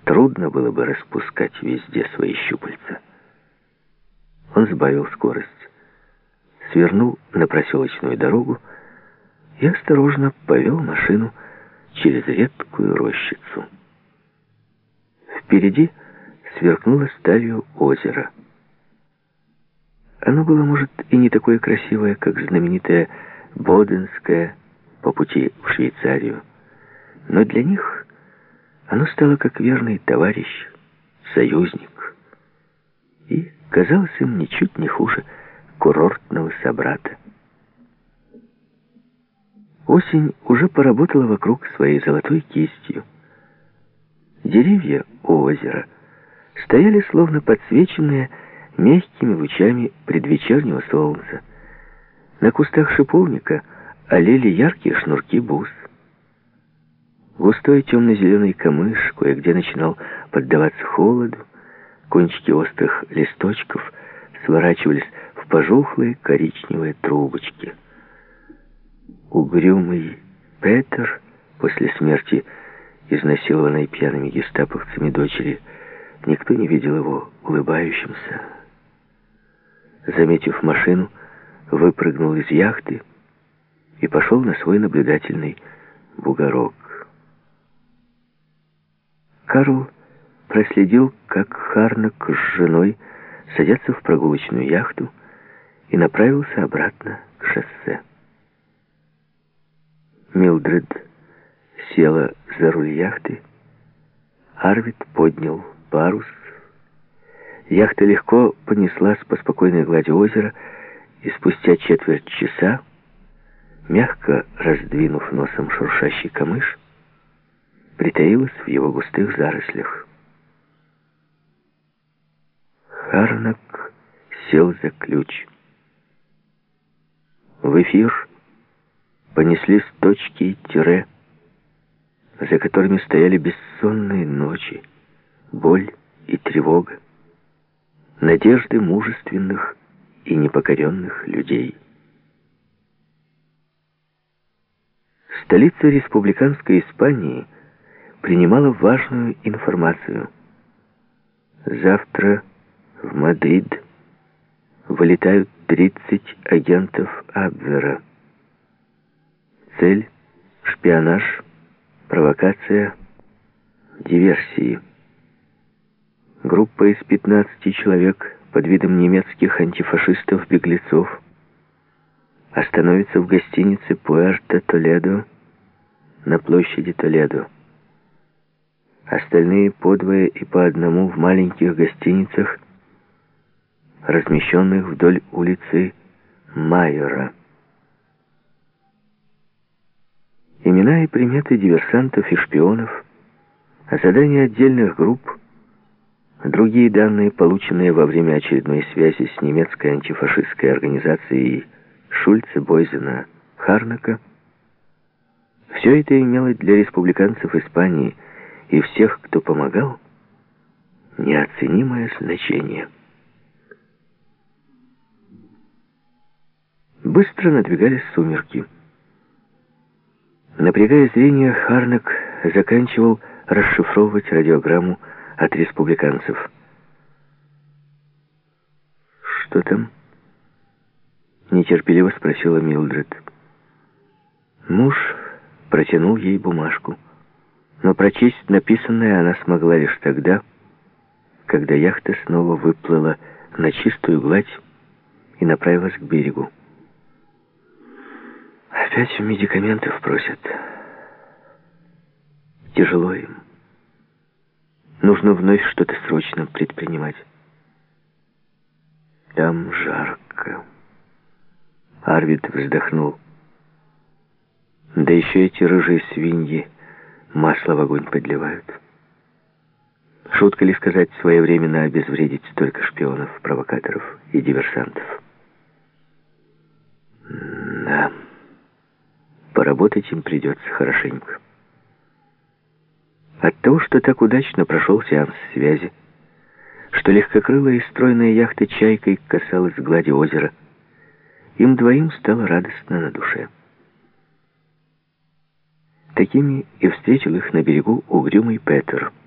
трудно было бы распускать везде свои щупальца. Он сбавил скорость, свернул на проселочную дорогу и осторожно повел машину через редкую рощицу. Впереди сверкнуло сталью озеро. Оно было, может, и не такое красивое, как знаменитое Боденское по пути в Швейцарию, но для них оно стало как верный товарищ, союзник, и казалось им ничуть не хуже курортного собрата. Осень уже поработала вокруг своей золотой кистью. Деревья у озера стояли словно подсвеченные мягкими лучами предвечернего солнца. На кустах шиповника олели яркие шнурки бус. Густой темно-зеленый камыш кое-где начинал поддаваться холоду. Кончики острых листочков сворачивались в пожухлые коричневые трубочки. Угрюмый Петер после смерти изнасилованной пьяными гестаповцами дочери, никто не видел его улыбающимся. Заметив машину, выпрыгнул из яхты и пошел на свой наблюдательный бугорок. Карл проследил, как Харнак с женой садятся в прогулочную яхту, и направился обратно к шоссе. Милдред села за руль яхты, Арвид поднял парус. Яхта легко понеслась по спокойной глади озера, и спустя четверть часа, мягко раздвинув носом шуршащий камыш, притаилась в его густых зарослях. Харнак сел за ключ. В эфир понеслись точки и тире, за которыми стояли бессонные ночи, боль и тревога, надежды мужественных и непокоренных людей. Столица республиканской Испании принимала важную информацию. Завтра в Мадрид вылетают 30 агентов Абвера. Цель — шпионаж, провокация, диверсии. Группа из 15 человек под видом немецких антифашистов-беглецов остановится в гостинице Пуэрто-Толедо на площади Толедо. Остальные по двое и по одному в маленьких гостиницах, размещенных вдоль улицы Майора. Имена и приметы диверсантов и шпионов, задания отдельных групп, другие данные, полученные во время очередной связи с немецкой антифашистской организацией Шульце, Бойзена, Харнака, все это имело для республиканцев Испании и всех, кто помогал, неоценимое значение. Быстро надвигались сумерки. Напрягая зрение, Харнак заканчивал расшифровывать радиограмму от республиканцев. «Что там?» — нетерпеливо спросила Милдред. Муж протянул ей бумажку, но прочесть написанное она смогла лишь тогда, когда яхта снова выплыла на чистую гладь и направилась к берегу. «Опять медикаментов просят. Тяжело им. Нужно вновь что-то срочно предпринимать. Там жарко». Арвид вздохнул. «Да еще эти рыжие свиньи масло в огонь подливают. Шутка ли сказать, своевременно обезвредить столько шпионов, провокаторов и диверсантов?» «Да, поработать им придется хорошенько». От того, что так удачно прошел сеанс связи, что легкокрылая и стройная яхта «Чайкой» касалась глади озера, им двоим стало радостно на душе. Такими и встретил их на берегу угрюмый Петер.